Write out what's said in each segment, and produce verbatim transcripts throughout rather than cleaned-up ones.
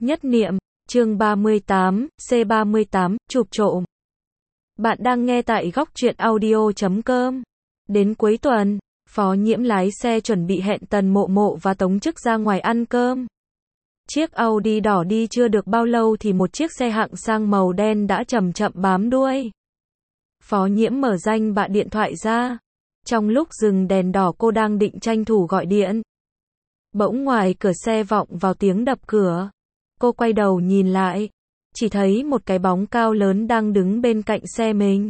Nhất niệm, chương ba mươi tám, C ba mươi tám, chụp trộm. Bạn đang nghe tại góc truyện audio chấm com. Đến cuối tuần, Phó Nhiễm lái xe chuẩn bị hẹn Tần Mộ Mộ và Tống Chức ra ngoài ăn cơm. Chiếc Audi đỏ đi chưa được bao lâu thì một chiếc xe hạng sang màu đen đã chậm chậm bám đuôi. Phó Nhiễm mở danh bạ điện thoại ra. Trong lúc dừng đèn đỏ cô đang định tranh thủ gọi điện. Bỗng ngoài cửa xe vọng vào tiếng đập cửa. Cô quay đầu nhìn lại, chỉ thấy một cái bóng cao lớn đang đứng bên cạnh xe mình.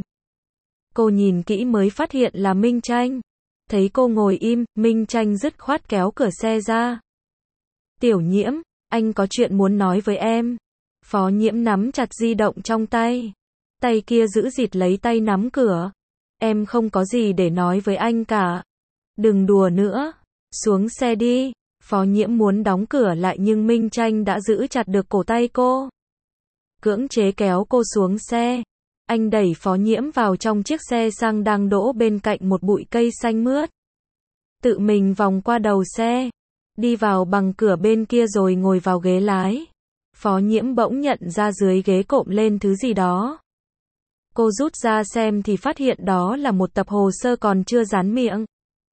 Cô nhìn kỹ mới phát hiện là Minh Tranh. Thấy cô ngồi im, Minh Tranh dứt khoát kéo cửa xe ra. Tiểu Nhiễm, anh có chuyện muốn nói với em. Phó Nhiễm nắm chặt di động trong tay. Tay kia giữ dịt lấy tay nắm cửa. Em không có gì để nói với anh cả. Đừng đùa nữa. Xuống xe đi. Phó Nhiễm muốn đóng cửa lại nhưng Minh Tranh đã giữ chặt được cổ tay cô. Cưỡng chế kéo cô xuống xe. Anh đẩy Phó Nhiễm vào trong chiếc xe sang đang đỗ bên cạnh một bụi cây xanh mướt. Tự mình vòng qua đầu xe. Đi vào bằng cửa bên kia rồi ngồi vào ghế lái. Phó Nhiễm bỗng nhận ra dưới ghế cộm lên thứ gì đó. Cô rút ra xem thì phát hiện đó là một tập hồ sơ còn chưa dán miệng.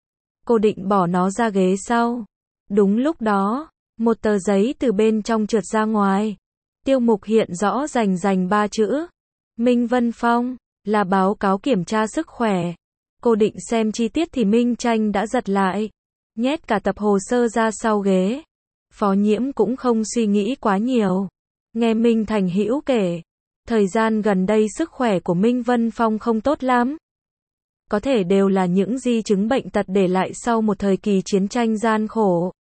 Cô định bỏ nó ra ghế sau. Đúng lúc đó, một tờ giấy từ bên trong trượt ra ngoài. Tiêu mục hiện rõ rành rành ba chữ. Minh Vân Phong, là báo cáo kiểm tra sức khỏe. Cô định xem chi tiết thì Minh Tranh đã giật lại. Nhét cả tập hồ sơ ra sau ghế. Phó Nhiễm cũng không suy nghĩ quá nhiều. Nghe Minh Thành Hữu kể. Thời gian gần đây sức khỏe của Minh Vân Phong không tốt lắm. Có thể đều là những di chứng bệnh tật để lại sau một thời kỳ chiến tranh gian khổ.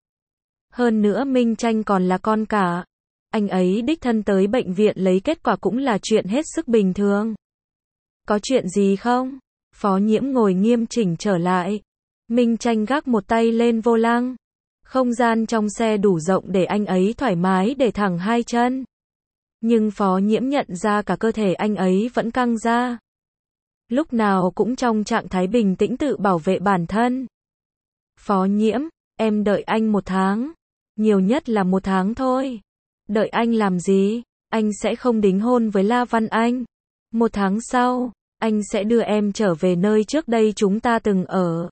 Hơn nữa Minh Tranh còn là con cả. Anh ấy đích thân tới bệnh viện lấy kết quả cũng là chuyện hết sức bình thường. Có chuyện gì không? Phó Nhiễm ngồi nghiêm chỉnh trở lại. Minh Tranh gác một tay lên vô lăng. Không gian trong xe đủ rộng để anh ấy thoải mái để thẳng hai chân. Nhưng Phó Nhiễm nhận ra cả cơ thể anh ấy vẫn căng ra. Lúc nào cũng trong trạng thái bình tĩnh tự bảo vệ bản thân. Phó Nhiễm, em đợi anh một tháng. Nhiều nhất là một tháng thôi. Đợi anh làm gì? Anh sẽ không đính hôn với La Văn Anh. Một tháng sau, anh sẽ đưa em trở về nơi trước đây chúng ta từng ở.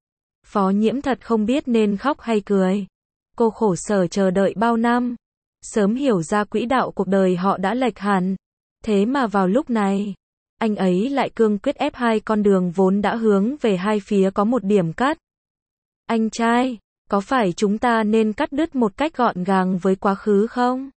Phó Nhiễm thật không biết nên khóc hay cười. Cô khổ sở chờ đợi bao năm. Sớm hiểu ra quỹ đạo cuộc đời họ đã lệch hẳn. Thế mà vào lúc này, anh ấy lại cương quyết ép hai con đường vốn đã hướng về hai phía có một điểm cắt. Anh trai, có phải chúng ta nên cắt đứt một cách gọn gàng với quá khứ không?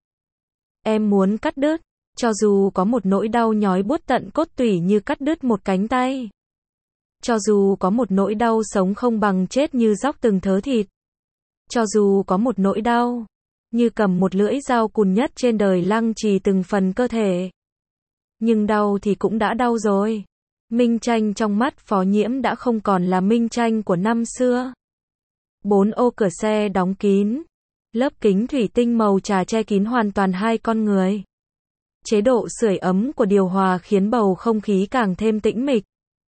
Em muốn cắt đứt, cho dù có một nỗi đau nhói buốt tận cốt tủy như cắt đứt một cánh tay. Cho dù có một nỗi đau sống không bằng chết như róc từng thớ thịt. Cho dù có một nỗi đau, như cầm một lưỡi dao cùn nhất trên đời lăng trì từng phần cơ thể. Nhưng đau thì cũng đã đau rồi. Minh Tranh trong mắt Phó Nhiễm đã không còn là Minh Tranh của năm xưa. Bốn ô cửa xe đóng kín. Lớp kính thủy tinh màu trà che kín hoàn toàn hai con người. Chế độ sưởi ấm của điều hòa khiến bầu không khí càng thêm tĩnh mịch.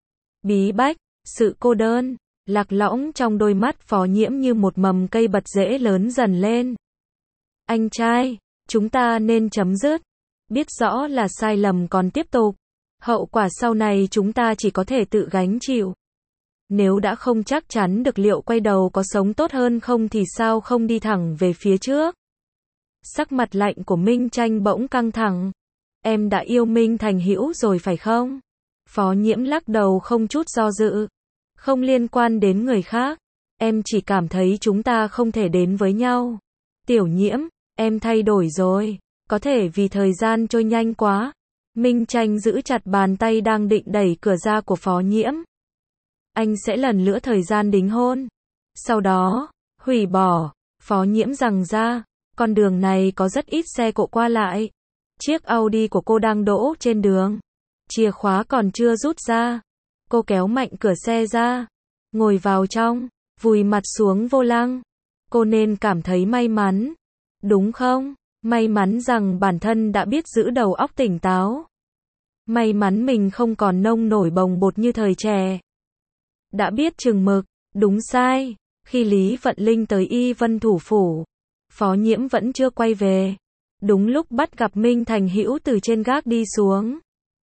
Bí bách, sự cô đơn, lạc lõng trong đôi mắt Phó Nhiễm như một mầm cây bật rễ lớn dần lên. Anh trai, chúng ta nên chấm dứt. Biết rõ là sai lầm còn tiếp tục. Hậu quả sau này chúng ta chỉ có thể tự gánh chịu. Nếu đã không chắc chắn được liệu quay đầu có sống tốt hơn không thì sao không đi thẳng về phía trước. Sắc mặt lạnh của Minh Tranh bỗng căng thẳng. Em đã yêu Minh Thành Hữu rồi phải không? Phó Nhiễm lắc đầu không chút do dự. Không liên quan đến người khác. Em chỉ cảm thấy chúng ta không thể đến với nhau. Tiểu Nhiễm, em thay đổi rồi. Có thể vì thời gian trôi nhanh quá. Minh Tranh giữ chặt bàn tay đang định đẩy cửa ra của Phó Nhiễm. Anh sẽ lần lữa thời gian đính hôn. Sau đó, hủy bỏ. Phó Nhiễm rằng ra, con đường này có rất ít xe cộ qua lại. Chiếc Audi của cô đang đỗ trên đường. Chìa khóa còn chưa rút ra. Cô kéo mạnh cửa xe ra. Ngồi vào trong, vùi mặt xuống vô lăng. Cô nên cảm thấy may mắn. Đúng không? May mắn rằng bản thân đã biết giữ đầu óc tỉnh táo. May mắn mình không còn nông nổi bồng bột như thời trẻ. Đã biết chừng mực, đúng sai. Khi Lý Vận Linh tới Y Vân thủ phủ, Phó Nhiễm vẫn chưa quay về. Đúng lúc bắt gặp Minh Thành Hữu từ trên gác đi xuống.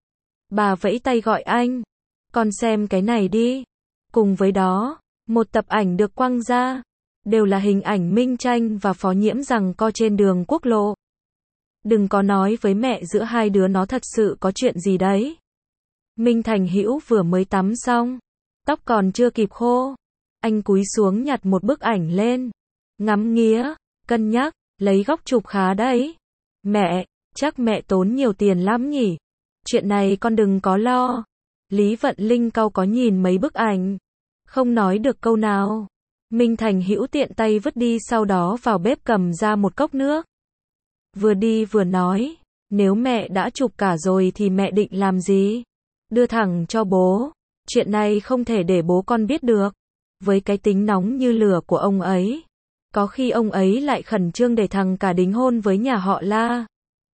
Bà vẫy tay gọi anh. Con xem cái này đi. Cùng với đó, một tập ảnh được quăng ra. Đều là hình ảnh Minh Tranh và Phó Nhiễm giằng co trên đường quốc lộ. Đừng có nói với mẹ giữa hai đứa nó thật sự có chuyện gì đấy. Minh Thành Hữu vừa mới tắm xong. Tóc còn chưa kịp khô. Anh cúi xuống nhặt một bức ảnh lên. Ngắm nghía, cân nhắc, lấy góc chụp khá đấy. Mẹ, chắc mẹ tốn nhiều tiền lắm nhỉ. Chuyện này con đừng có lo. Lý Vận Linh cau có nhìn mấy bức ảnh. Không nói được câu nào. Minh Thành Hữu tiện tay vứt đi, sau đó vào bếp cầm ra một cốc nước. Vừa đi vừa nói, nếu mẹ đã chụp cả rồi thì mẹ định làm gì? Đưa thẳng cho bố. Chuyện này không thể để bố con biết được. Với cái tính nóng như lửa của ông ấy, có khi ông ấy lại khẩn trương để thằng cả đính hôn với nhà họ La.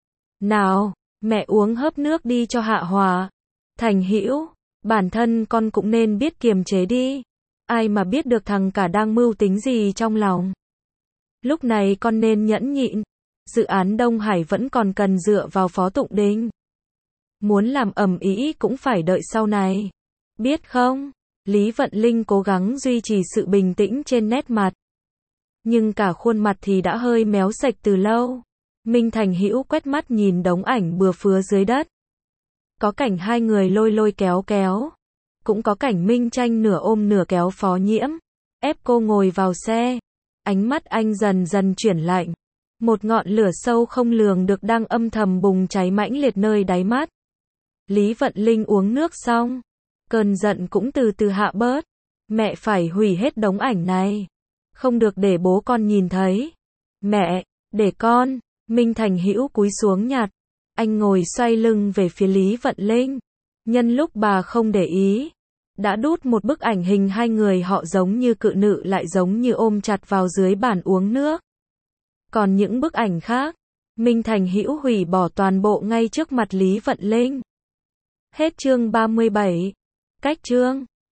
Nào, mẹ uống hớp nước đi cho hạ hòa. Thành Hữu, bản thân con cũng nên biết kiềm chế đi. Ai mà biết được thằng cả đang mưu tính gì trong lòng. Lúc này con nên nhẫn nhịn. Dự án Đông Hải vẫn còn cần dựa vào Phó Tụng Đình. Muốn làm ầm ĩ cũng phải đợi sau này. Biết không? Lý Vận Linh cố gắng duy trì sự bình tĩnh trên nét mặt. Nhưng cả khuôn mặt thì đã hơi méo sạch từ lâu. Minh Thành Hữu quét mắt nhìn đống ảnh bừa phứa dưới đất. Có cảnh hai người lôi lôi kéo kéo. Cũng có cảnh Minh Tranh nửa ôm nửa kéo Phó Nhiễm. Ép cô ngồi vào xe. Ánh mắt anh dần dần chuyển lạnh. Một ngọn lửa sâu không lường được đang âm thầm bùng cháy mãnh liệt nơi đáy mắt. Lý Vận Linh uống nước xong. Cơn giận cũng từ từ hạ bớt. Mẹ phải hủy hết đống ảnh này. Không được để bố con nhìn thấy. Mẹ, để con. Minh Thành Hữu cúi xuống nhặt. Anh ngồi xoay lưng về phía Lý Vận Linh. Nhân lúc bà không để ý, đã đút một bức ảnh hình hai người họ giống như cự nữ lại giống như ôm chặt vào dưới bàn uống nước. Còn những bức ảnh khác, Minh Thành Hữu hủy bỏ toàn bộ ngay trước mặt Lý Vận Linh. Hết chương ba mươi bảy. Cách chương